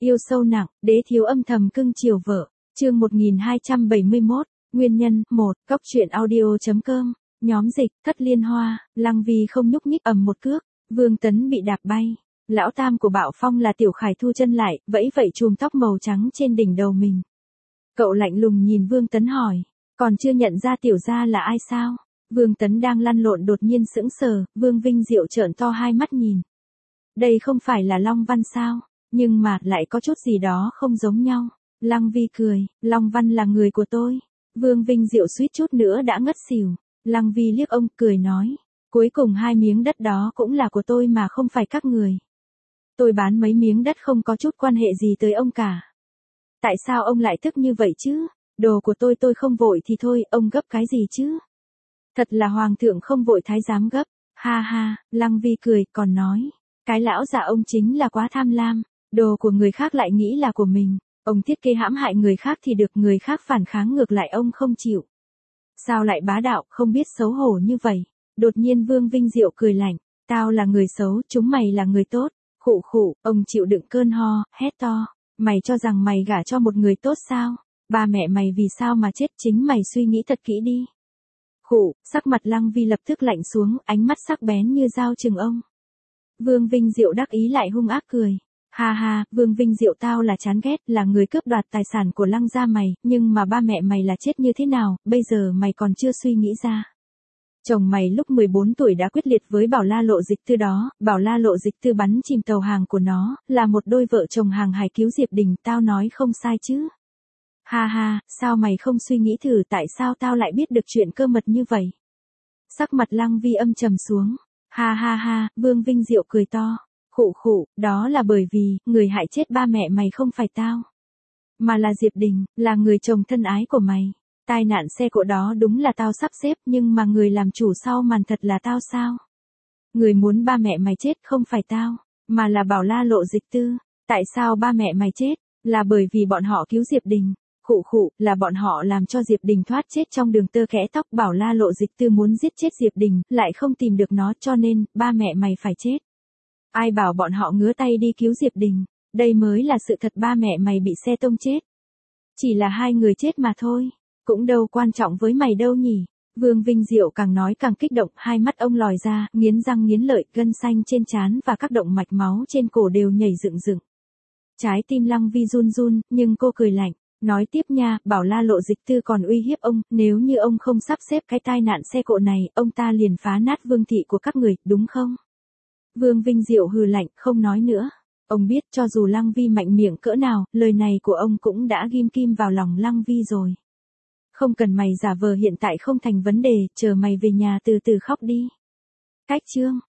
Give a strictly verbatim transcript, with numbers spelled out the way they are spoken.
Yêu sâu nặng, đế thiếu âm thầm cưng chiều vợ. Chương một nghìn hai trăm bảy mươi mốt, nguyên nhân, một, Cóc truyện audio chấm com, nhóm dịch, Thất Liên Hoa, Lăng Vi không nhúc nhích ầm một cước, Vương Tấn bị đạp bay. Lão tam của Bạo Phong là Tiểu Khải thu chân lại, vẫy vẫy chùm tóc màu trắng trên đỉnh đầu mình. Cậu lạnh lùng nhìn Vương Tấn hỏi, còn chưa nhận ra tiểu gia là ai sao? Vương Tấn đang lăn lộn đột nhiên sững sờ, Vương Vinh Diệu trợn to hai mắt nhìn. Đây không phải là Long Văn sao? Nhưng mà, lại có chút gì đó không giống nhau. Lăng Vi cười, Long Văn là người của tôi. Vương Vinh Diệu suýt chút nữa đã ngất xỉu. Lăng Vi liếc ông, cười nói, cuối cùng hai miếng đất đó cũng là của tôi mà không phải các người. Tôi bán mấy miếng đất không có chút quan hệ gì tới ông cả. Tại sao ông lại tức như vậy chứ? Đồ của tôi tôi không vội thì thôi, ông gấp cái gì chứ? Thật là hoàng thượng không vội thái giám gấp. Ha ha, Lăng Vi cười, còn nói, cái lão già ông chính là quá tham lam. Đồ của người khác lại nghĩ là của mình. Ông thiết kế hãm hại người khác thì được, người khác phản kháng ngược lại ông không chịu. Sao lại bá đạo, không biết xấu hổ như vậy? Đột nhiên Vương Vinh Diệu cười lạnh, tao là người xấu, chúng mày là người tốt. Khụ khụ, ông chịu đựng cơn ho, hét to, mày cho rằng mày gả cho một người tốt sao? Ba mẹ mày vì sao mà chết, chính mày suy nghĩ thật kỹ đi. Khụ, sắc mặt Lăng Vi lập tức lạnh xuống, ánh mắt sắc bén như dao chừng ông. Vương Vinh Diệu đắc ý lại hung ác cười. Ha ha, Vương Vinh Diệu tao là chán ghét, là người cướp đoạt tài sản của Lăng gia mày, nhưng mà ba mẹ mày là chết như thế nào, bây giờ mày còn chưa suy nghĩ ra. Chồng mày lúc mười bốn tuổi đã quyết liệt với Bảo La Lộ Dịch Tư đó, Bảo La Lộ Dịch Tư bắn chìm tàu hàng của nó, là một đôi vợ chồng hàng hải cứu Diệp Đình, tao nói không sai chứ. Ha ha, sao mày không suy nghĩ thử tại sao tao lại biết được chuyện cơ mật như vậy? Sắc mặt Lăng Vi âm trầm xuống. Ha ha ha, Vương Vinh Diệu cười to. Khụ khụ, đó là bởi vì, người hại chết ba mẹ mày không phải tao. Mà là Diệp Đình, là người chồng thân ái của mày. Tai nạn xe cộ đó đúng là tao sắp xếp, nhưng mà người làm chủ sau màn thật là tao sao? Người muốn ba mẹ mày chết không phải tao, mà là Bảo La Lộ Dịch Tư. Tại sao ba mẹ mày chết? Là bởi vì bọn họ cứu Diệp Đình. Khụ khụ, là bọn họ làm cho Diệp Đình thoát chết trong đường tơ kẽ tóc. Bảo La Lộ Dịch Tư muốn giết chết Diệp Đình, lại không tìm được nó, cho nên, ba mẹ mày phải chết. Ai bảo bọn họ ngứa tay đi cứu Diệp Đình? Đây mới là sự thật, ba mẹ mày bị xe tông chết. Chỉ là hai người chết mà thôi. Cũng đâu quan trọng với mày đâu nhỉ. Vương Vinh Diệu càng nói càng kích động, hai mắt ông lòi ra, nghiến răng nghiến lợi, gân xanh trên trán và các động mạch máu trên cổ đều nhảy dựng dựng. Trái tim Lăng Vi run run, nhưng cô cười lạnh, nói tiếp nha, Bảo La Lộ Dịch Tư còn uy hiếp ông, nếu như ông không sắp xếp cái tai nạn xe cộ này, ông ta liền phá nát vương thị của các người, đúng không? Vương Vinh Diệu hừ lạnh, không nói nữa. Ông biết cho dù Lăng Vi mạnh miệng cỡ nào, lời này của ông cũng đã ghim kim vào lòng Lăng Vi rồi. Không cần mày giả vờ, hiện tại không thành vấn đề, chờ mày về nhà từ từ khóc đi. Cách chương.